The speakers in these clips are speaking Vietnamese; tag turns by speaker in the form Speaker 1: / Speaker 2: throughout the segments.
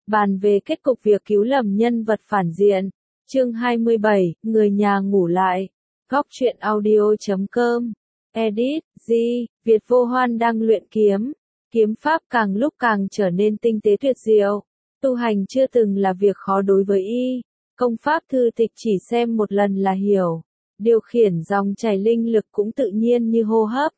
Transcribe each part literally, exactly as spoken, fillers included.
Speaker 1: bàn về kết cục việc cứu lầm nhân vật phản diện. Chương hai mươi bảy, người nhà ngủ lại. Góc truyện audio chấm com. Edit, G, Việt Vô Hoan đang luyện kiếm. Kiếm pháp càng lúc càng trở nên tinh tế tuyệt diệu. Tu hành chưa từng là việc khó đối với y. Công pháp thư tịch chỉ xem một lần là hiểu. Điều khiển dòng chảy linh lực cũng tự nhiên như hô hấp.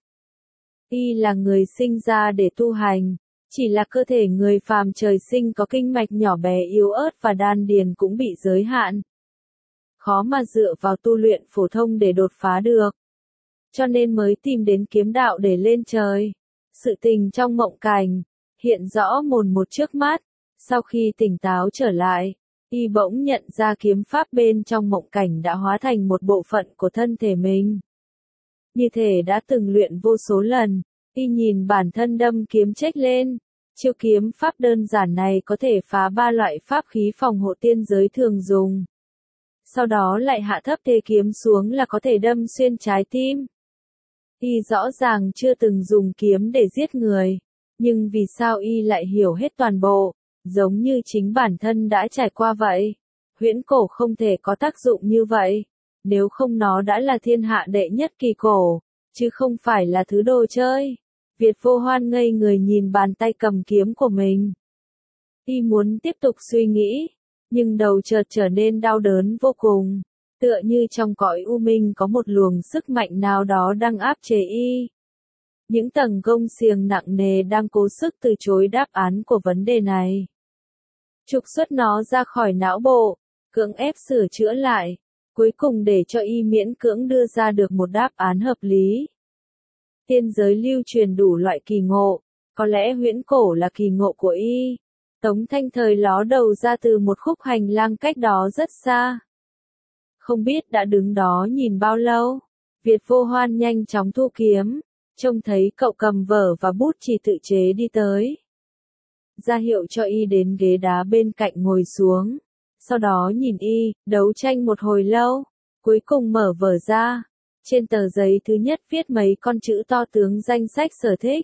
Speaker 1: Y là người sinh ra để tu hành. Chỉ là cơ thể người phàm trời sinh có kinh mạch nhỏ bé yếu ớt và đan điền cũng bị giới hạn. Khó mà dựa vào tu luyện phổ thông để đột phá được. Cho nên mới tìm đến kiếm đạo để lên trời. Sự tình trong mộng cảnh, hiện rõ mồn một trước mắt. Sau khi tỉnh táo trở lại, y bỗng nhận ra kiếm pháp bên trong mộng cảnh đã hóa thành một bộ phận của thân thể mình. Như thể đã từng luyện vô số lần, y nhìn bản thân đâm kiếm chếch lên. Chiêu kiếm pháp đơn giản này có thể phá ba loại pháp khí phòng hộ tiên giới thường dùng. Sau đó lại hạ thấp thế kiếm xuống là có thể đâm xuyên trái tim. Y rõ ràng chưa từng dùng kiếm để giết người, nhưng vì sao y lại hiểu hết toàn bộ, giống như chính bản thân đã trải qua vậy. Huyễn cổ không thể có tác dụng như vậy, nếu không nó đã là thiên hạ đệ nhất kỳ cổ, chứ không phải là thứ đồ chơi. Việt Vô Hoan ngây người nhìn bàn tay cầm kiếm của mình. Y muốn tiếp tục suy nghĩ, nhưng đầu chợt trở nên đau đớn vô cùng, tựa như trong cõi u minh có một luồng sức mạnh nào đó đang áp chế y. Những tầng gông xiềng nặng nề đang cố sức từ chối đáp án của vấn đề này. Trục xuất nó ra khỏi não bộ, cưỡng ép sửa chữa lại, cuối cùng để cho y miễn cưỡng đưa ra được một đáp án hợp lý. Tiên giới lưu truyền đủ loại kỳ ngộ, có lẽ huyễn cổ là kỳ ngộ của y. Tống Thanh Thời ló đầu ra từ một khúc hành lang cách đó rất xa. Không biết đã đứng đó nhìn bao lâu. Việt Vô Hoan nhanh chóng thu kiếm, trông thấy cậu cầm vở và bút chì tự chế đi tới. Ra hiệu cho y đến ghế đá bên cạnh ngồi xuống. Sau đó nhìn y, đấu tranh một hồi lâu, cuối cùng mở vở ra. Trên tờ giấy thứ nhất viết mấy con chữ to tướng danh sách sở thích.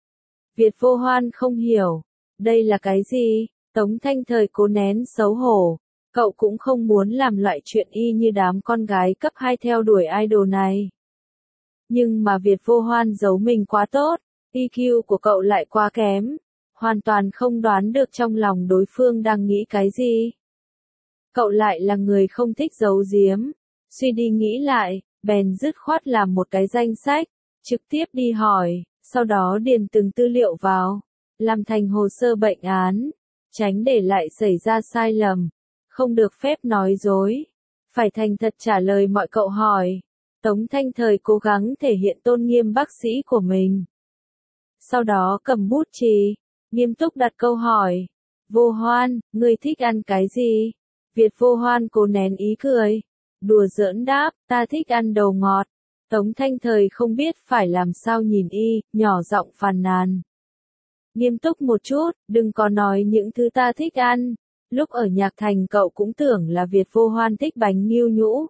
Speaker 1: Việt Vô Hoan không hiểu, đây là cái gì? Tống Thanh Thời cố nén xấu hổ, cậu cũng không muốn làm loại chuyện y như đám con gái cấp hai theo đuổi idol này. Nhưng mà Việt Vô Hoan giấu mình quá tốt, i kiu của cậu lại quá kém, hoàn toàn không đoán được trong lòng đối phương đang nghĩ cái gì. Cậu lại là người không thích giấu giếm, suy đi nghĩ lại, bèn dứt khoát làm một cái danh sách, trực tiếp đi hỏi, sau đó điền từng tư liệu vào, làm thành hồ sơ bệnh án, tránh để lại xảy ra sai lầm, không được phép nói dối, phải thành thật trả lời mọi câu hỏi. Tống Thanh Thời cố gắng thể hiện tôn nghiêm bác sĩ của mình. Sau đó cầm bút chì, nghiêm túc đặt câu hỏi, Vô Hoan, ngươi thích ăn cái gì? Việt Vô Hoan cố nén ý cười, đùa giỡn đáp, ta thích ăn đồ ngọt. Tống Thanh Thời không biết phải làm sao nhìn y, nhỏ giọng phàn nàn. Nghiêm túc một chút, đừng có nói những thứ ta thích ăn. Lúc ở Nhạc Thành cậu cũng tưởng là Việt Vô Hoan thích bánh nghiêu nhũ.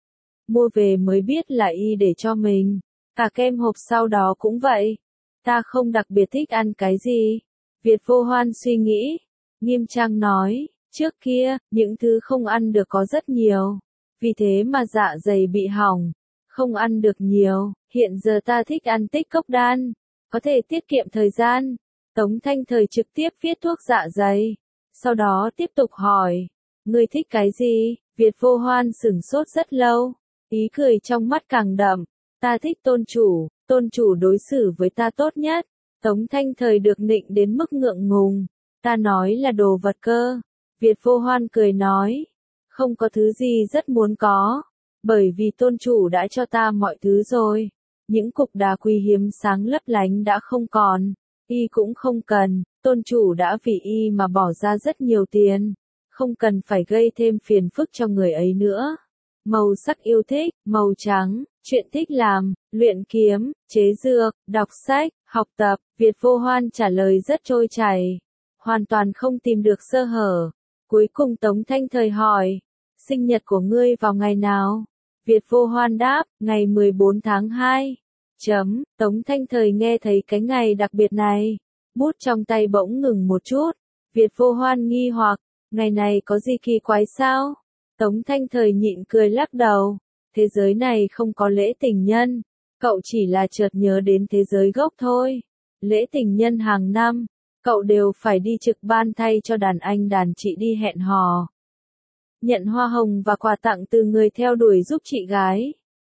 Speaker 1: Mua về mới biết là y để cho mình. Cả kem hộp sau đó cũng vậy. Ta không đặc biệt thích ăn cái gì. Việt Vô Hoan suy nghĩ, nghiêm trang nói, trước kia, những thứ không ăn được có rất nhiều. Vì thế mà dạ dày bị hỏng, không ăn được nhiều, hiện giờ ta thích ăn tích cốc đan, có thể tiết kiệm thời gian. Tống Thanh Thời trực tiếp viết thuốc dạ dày, sau đó tiếp tục hỏi, ngươi thích cái gì? Việt Vô Hoan sửng sốt rất lâu, ý cười trong mắt càng đậm, ta thích tôn chủ, tôn chủ đối xử với ta tốt nhất. Tống Thanh Thời được nịnh đến mức ngượng ngùng, ta nói là đồ vật cơ. Việt Vô Hoan cười nói, không có thứ gì rất muốn có, bởi vì tôn chủ đã cho ta mọi thứ rồi. Những cục đá quý hiếm sáng lấp lánh đã không còn, y cũng không cần, tôn chủ đã vì y mà bỏ ra rất nhiều tiền, không cần phải gây thêm phiền phức cho người ấy nữa. Màu sắc yêu thích, màu trắng, chuyện thích làm, luyện kiếm, chế dược, đọc sách, học tập, Việt Vô Hoan trả lời rất trôi chảy, hoàn toàn không tìm được sơ hở. Cuối cùng Tống Thanh Thời hỏi, sinh nhật của ngươi vào ngày nào? Việt Vô Hoan đáp, ngày mười bốn tháng hai. Chấm, Tống Thanh Thời nghe thấy cái ngày đặc biệt này, bút trong tay bỗng ngừng một chút, Việt Vô Hoan nghi hoặc, ngày này có gì kỳ quái sao? Tống Thanh Thời nhịn cười lắc đầu, thế giới này không có lễ tình nhân, cậu chỉ là chợt nhớ đến thế giới gốc thôi. Lễ tình nhân hàng năm, cậu đều phải đi trực ban thay cho đàn anh đàn chị đi hẹn hò. Nhận hoa hồng và quà tặng từ người theo đuổi giúp chị gái.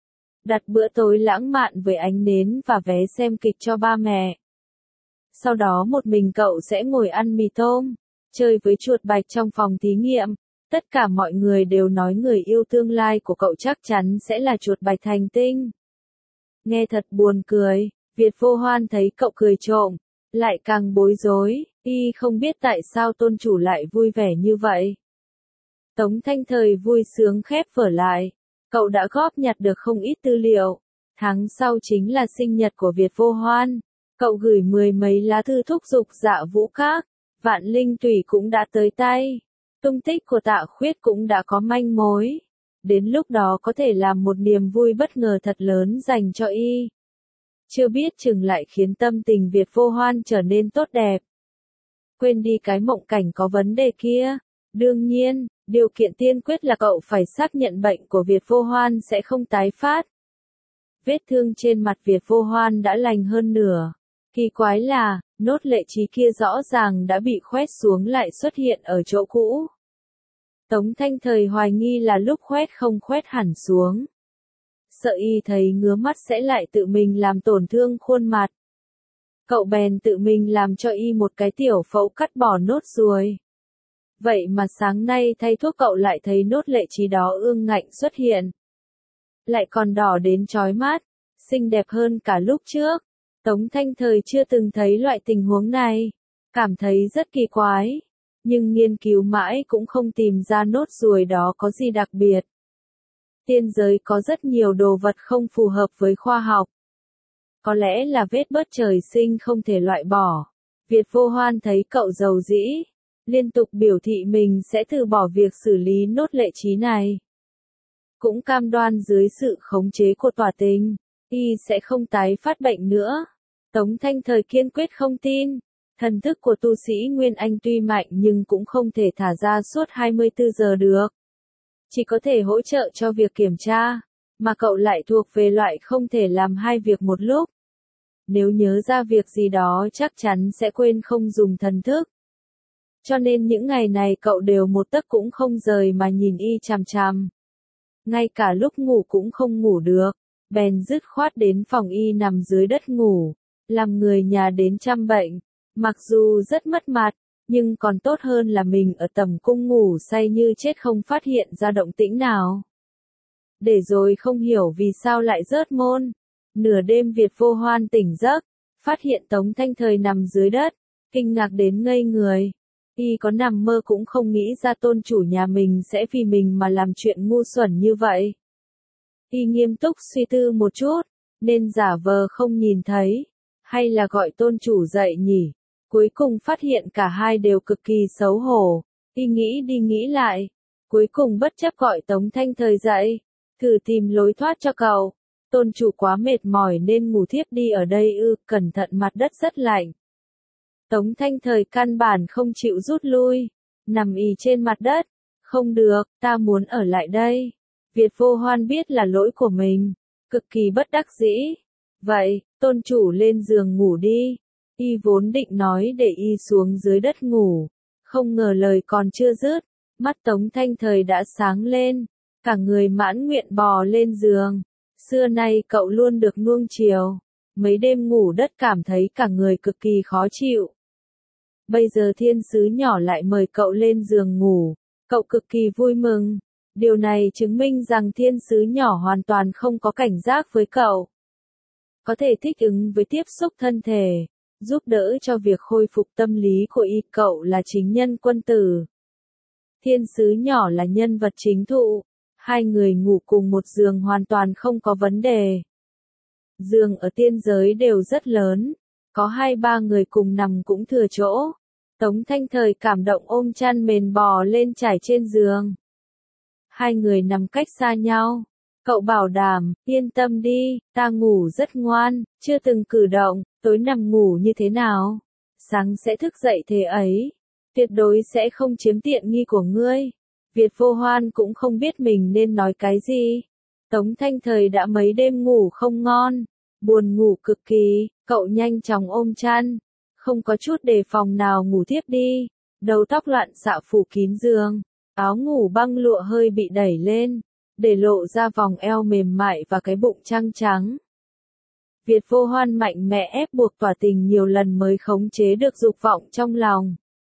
Speaker 1: Đặt bữa tối lãng mạn với ánh nến và vé xem kịch cho ba mẹ. Sau đó một mình cậu sẽ ngồi ăn mì tôm, chơi với chuột bạch trong phòng thí nghiệm. Tất cả mọi người đều nói người yêu tương lai của cậu chắc chắn sẽ là chuột bạch thành tinh. Nghe thật buồn cười, Việt Vô Hoan thấy cậu cười trộm, lại càng bối rối, y không biết tại sao tôn chủ lại vui vẻ như vậy. Tống Thanh Thời vui sướng khép vở lại, cậu đã góp nhặt được không ít tư liệu. Tháng sau chính là sinh nhật của Việt Vô Hoan, cậu gửi mười mấy lá thư thúc giục Dạ Vũ Các, Vạn Linh Tùy cũng đã tới tay. Tung tích của Tạ Khuyết cũng đã có manh mối. Đến lúc đó có thể làm một niềm vui bất ngờ thật lớn dành cho y. Chưa biết chừng lại khiến tâm tình Việt Vô Hoan trở nên tốt đẹp. Quên đi cái mộng cảnh có vấn đề kia. Đương nhiên, điều kiện tiên quyết là cậu phải xác nhận bệnh của Việt Vô Hoan sẽ không tái phát. Vết thương trên mặt Việt Vô Hoan đã lành hơn nửa. Kỳ quái là, nốt lệ trí kia rõ ràng đã bị khoét xuống lại xuất hiện ở chỗ cũ. Tống Thanh Thời hoài nghi là lúc khoét không khoét hẳn xuống. Sợ y thấy ngứa mắt sẽ lại tự mình làm tổn thương khuôn mặt. Cậu bèn tự mình làm cho y một cái tiểu phẫu cắt bỏ nốt ruồi. Vậy mà sáng nay thay thuốc cậu lại thấy nốt lệ trí đó ương ngạnh xuất hiện. Lại còn đỏ đến chói mắt, xinh đẹp hơn cả lúc trước. Tống Thanh Thời chưa từng thấy loại tình huống này, cảm thấy rất kỳ quái, nhưng nghiên cứu mãi cũng không tìm ra nốt ruồi đó có gì đặc biệt. Tiên giới có rất nhiều đồ vật không phù hợp với khoa học. Có lẽ là vết bớt trời sinh không thể loại bỏ. Việt Vô Hoan thấy cậu giàu dĩ, liên tục biểu thị mình sẽ từ bỏ việc xử lý nốt lệ trí này. Cũng cam đoan dưới sự khống chế của tòa tình, y sẽ không tái phát bệnh nữa. Tống Thanh Thời kiên quyết không tin. Thần thức của tu sĩ Nguyên Anh tuy mạnh nhưng cũng không thể thả ra suốt hai mươi tư giờ được. Chỉ có thể hỗ trợ cho việc kiểm tra, mà cậu lại thuộc về loại không thể làm hai việc một lúc. Nếu nhớ ra việc gì đó chắc chắn sẽ quên không dùng thần thức. Cho nên những ngày này cậu đều một tấc cũng không rời mà nhìn y chằm chằm. Ngay cả lúc ngủ cũng không ngủ được, bèn dứt khoát đến phòng y nằm dưới đất ngủ, làm người nhà đến chăm bệnh. Mặc dù rất mất mặt, nhưng còn tốt hơn là mình ở tầm cung ngủ say như chết không phát hiện ra động tĩnh nào. Để rồi không hiểu vì sao lại rớt môn. Nửa đêm Việt Vô Hoan tỉnh giấc, phát hiện Tống Thanh Thời nằm dưới đất, kinh ngạc đến ngây người. Y có nằm mơ cũng không nghĩ ra tôn chủ nhà mình sẽ vì mình mà làm chuyện ngu xuẩn như vậy. Y nghiêm túc suy tư một chút, nên giả vờ không nhìn thấy, hay là gọi tôn chủ dậy nhỉ? Cuối cùng phát hiện cả hai đều cực kỳ xấu hổ. Y nghĩ đi nghĩ lại, cuối cùng bất chấp gọi Tống Thanh Thời dậy, thử tìm lối thoát cho cậu. Tôn chủ quá mệt mỏi nên ngủ thiếp đi ở đây ư, cẩn thận mặt đất rất lạnh. Tống Thanh Thời căn bản không chịu rút lui, nằm ì trên mặt đất. Không được, ta muốn ở lại đây. Việt Vô Hoan biết là lỗi của mình, cực kỳ bất đắc dĩ. Vậy, tôn chủ lên giường ngủ đi. Y vốn định nói để y xuống dưới đất ngủ, không ngờ lời còn chưa dứt, mắt Tống Thanh Thời đã sáng lên, cả người mãn nguyện bò lên giường. Xưa nay cậu luôn được nuông chiều, mấy đêm ngủ đất cảm thấy cả người cực kỳ khó chịu. Bây giờ thiên sứ nhỏ lại mời cậu lên giường ngủ, cậu cực kỳ vui mừng. Điều này chứng minh rằng thiên sứ nhỏ hoàn toàn không có cảnh giác với cậu. Có thể thích ứng với tiếp xúc thân thể, giúp đỡ cho việc khôi phục tâm lý của y. Cậu là chính nhân quân tử. Thiên sứ nhỏ là nhân vật chính thụ. Hai người ngủ cùng một giường hoàn toàn không có vấn đề. Giường ở tiên giới đều rất lớn, có hai ba người cùng nằm cũng thừa chỗ. Tống Thanh Thời cảm động ôm chăn mền bò lên trải trên giường. Hai người nằm cách xa nhau. Cậu bảo đảm, yên tâm đi, ta ngủ rất ngoan, chưa từng cử động, tối nằm ngủ như thế nào? Sáng sẽ thức dậy thế ấy. tuyệt đối sẽ không chiếm tiện nghi của ngươi. Việt Vô Hoan cũng không biết mình nên nói cái gì. Tống Thanh Thời đã mấy đêm ngủ không ngon, buồn ngủ cực kỳ, cậu nhanh chóng ôm chăn, không có chút đề phòng nào ngủ tiếp đi, đầu tóc loạn xạ phủ kín giường, áo ngủ băng lụa hơi bị đẩy lên, để lộ ra vòng eo mềm mại và cái bụng trăng trắng. Việt Vô Hoan mạnh mẽ ép buộc tỏa tình nhiều lần mới khống chế được dục vọng trong lòng.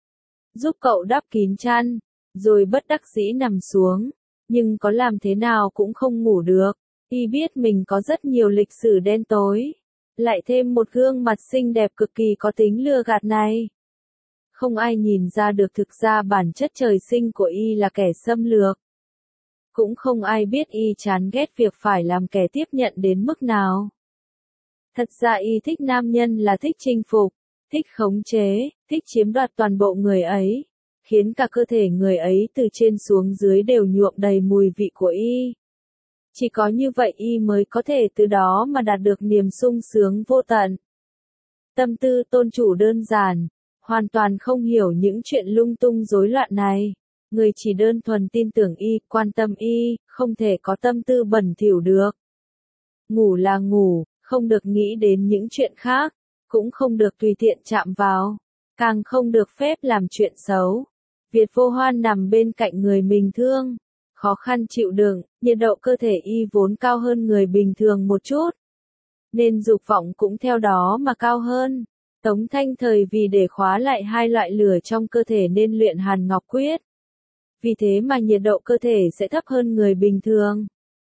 Speaker 1: Giúp cậu đắp kín chăn, rồi bất đắc dĩ nằm xuống, nhưng có làm thế nào cũng không ngủ được. Y biết mình có rất nhiều lịch sử đen tối, lại thêm một gương mặt xinh đẹp cực kỳ có tính lừa gạt này. Không ai nhìn ra được thực ra bản chất trời sinh của Y là kẻ xâm lược. Cũng không ai biết Y chán ghét việc phải làm kẻ tiếp nhận đến mức nào. Thật ra Y thích nam nhân là thích chinh phục, thích khống chế, thích chiếm đoạt toàn bộ người ấy, khiến cả cơ thể người ấy từ trên xuống dưới đều nhuộm đầy mùi vị của Y. Chỉ có như vậy Y mới có thể từ đó mà đạt được niềm sung sướng vô tận. Tâm tư tôn chủ đơn giản, hoàn toàn không hiểu những chuyện lung tung rối loạn này. Người chỉ đơn thuần tin tưởng Y, quan tâm Y, không thể có tâm tư bẩn thỉu được. Ngủ là ngủ, không được nghĩ đến những chuyện khác, cũng không được tùy tiện chạm vào, càng không được phép làm chuyện xấu. Việt Vô Hoan nằm bên cạnh người mình thương, khó khăn chịu đựng, nhiệt độ cơ thể Y vốn cao hơn người bình thường một chút, nên dục vọng cũng theo đó mà cao hơn. Tống Thanh Thời vì để khóa lại hai loại lửa trong cơ thể nên luyện Hàn Ngọc Quyết. Vì thế mà nhiệt độ cơ thể sẽ thấp hơn người bình thường.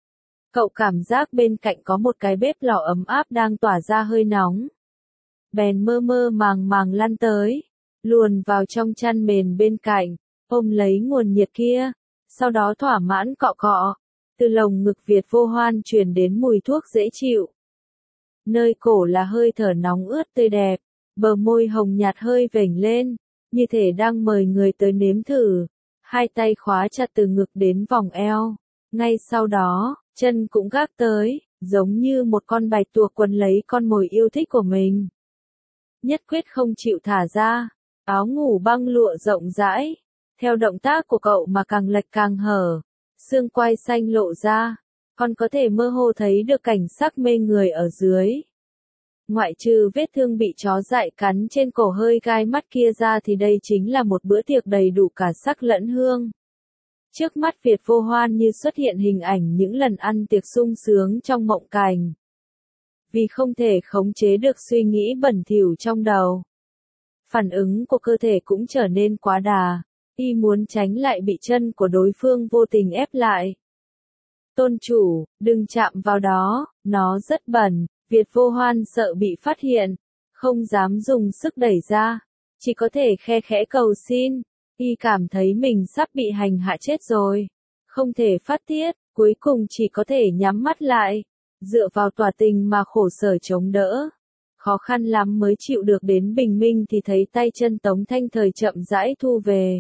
Speaker 1: Cậu cảm giác bên cạnh có một cái bếp lò ấm áp đang tỏa ra hơi nóng. Bèn mơ mơ màng màng lăn tới, luồn vào trong chăn mền bên cạnh, ôm lấy nguồn nhiệt kia, sau đó thỏa mãn cọ cọ. Từ lồng ngực Việt Vô Hoan truyền đến mùi thuốc dễ chịu. Nơi cổ là hơi thở nóng ướt tươi đẹp, bờ môi hồng nhạt hơi vểnh lên, như thể đang mời người tới nếm thử. Hai tay khóa chặt từ ngực đến vòng eo. Ngay sau đó, chân cũng gác tới, giống như một con bạch tuộc quấn lấy con mồi yêu thích của mình. Nhất quyết không chịu thả ra, áo ngủ băng lụa rộng rãi, theo động tác của cậu mà càng lệch càng hở, xương quai xanh lộ ra, còn có thể mơ hồ thấy được cảnh sắc mê người ở dưới. Ngoại trừ vết thương bị chó dại cắn trên cổ hơi gai mắt kia ra thì đây chính là một bữa tiệc đầy đủ cả sắc lẫn hương. Trước mắt Việt Vô Hoan như xuất hiện hình ảnh những lần ăn tiệc sung sướng trong mộng cảnh. Vì không thể khống chế được suy nghĩ bẩn thỉu trong đầu, phản ứng của cơ thể cũng trở nên quá đà, Y muốn tránh lại bị chân của đối phương vô tình ép lại. Tôn chủ, đừng chạm vào đó, nó rất bẩn. Việt Vô Hoan sợ bị phát hiện, không dám dùng sức đẩy ra, chỉ có thể khe khẽ cầu xin. Y cảm thấy mình sắp bị hành hạ chết rồi, không thể phát tiết, cuối cùng chỉ có thể nhắm mắt lại, dựa vào tỏa tình mà khổ sở chống đỡ. Khó khăn lắm mới chịu được đến bình minh thì thấy tay chân Tống Thanh Thời chậm rãi thu về.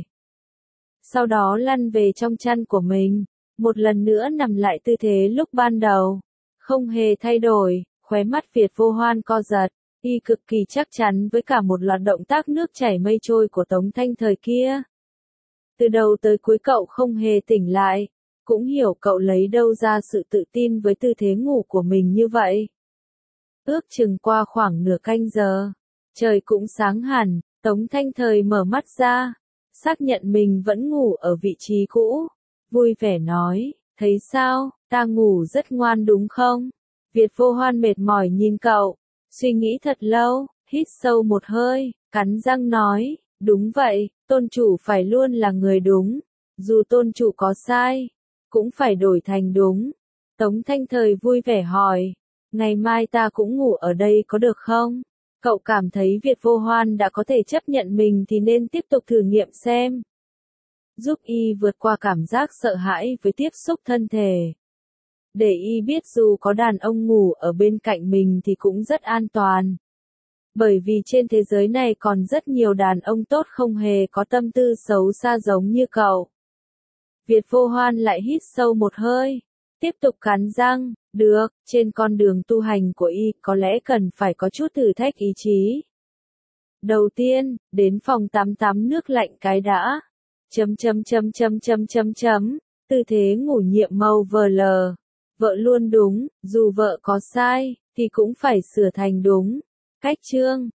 Speaker 1: Sau đó lăn về trong chăn của mình, một lần nữa nằm lại tư thế lúc ban đầu, không hề thay đổi. Khóe mắt Việt Vô Hoan co giật, Y cực kỳ chắc chắn với cả một loạt động tác nước chảy mây trôi của Tống Thanh Thời kia. Từ đầu tới cuối cậu không hề tỉnh lại, cũng hiểu cậu lấy đâu ra sự tự tin với tư thế ngủ của mình như vậy. Ước chừng qua khoảng nửa canh giờ, trời cũng sáng hẳn, Tống Thanh Thời mở mắt ra, xác nhận mình vẫn ngủ ở vị trí cũ, vui vẻ nói, thấy sao, ta ngủ rất ngoan đúng không? Việt Vô Hoan mệt mỏi nhìn cậu, suy nghĩ thật lâu, hít sâu một hơi, cắn răng nói, đúng vậy, tôn chủ phải luôn là người đúng, dù tôn chủ có sai, cũng phải đổi thành đúng. Tống Thanh Thời vui vẻ hỏi, ngày mai ta cũng ngủ ở đây có được không? Cậu cảm thấy Việt Vô Hoan đã có thể chấp nhận mình thì nên tiếp tục thử nghiệm xem. Giúp Y vượt qua cảm giác sợ hãi với tiếp xúc thân thể. Để Y biết dù có đàn ông ngủ ở bên cạnh mình thì cũng rất an toàn. Bởi vì trên thế giới này còn rất nhiều đàn ông tốt không hề có tâm tư xấu xa giống như cậu. Việt Vô Hoan lại hít sâu một hơi, tiếp tục cắn răng, được, trên con đường tu hành của Y có lẽ cần phải có chút thử thách ý chí. Đầu tiên, đến phòng tắm tắm nước lạnh cái đã. Chấm chấm chấm chấm chấm chấm chấm. Tư thế ngủ nhiệm màu vờ lờ. Vợ luôn đúng, dù vợ có sai, thì cũng phải sửa thành đúng. Cách chương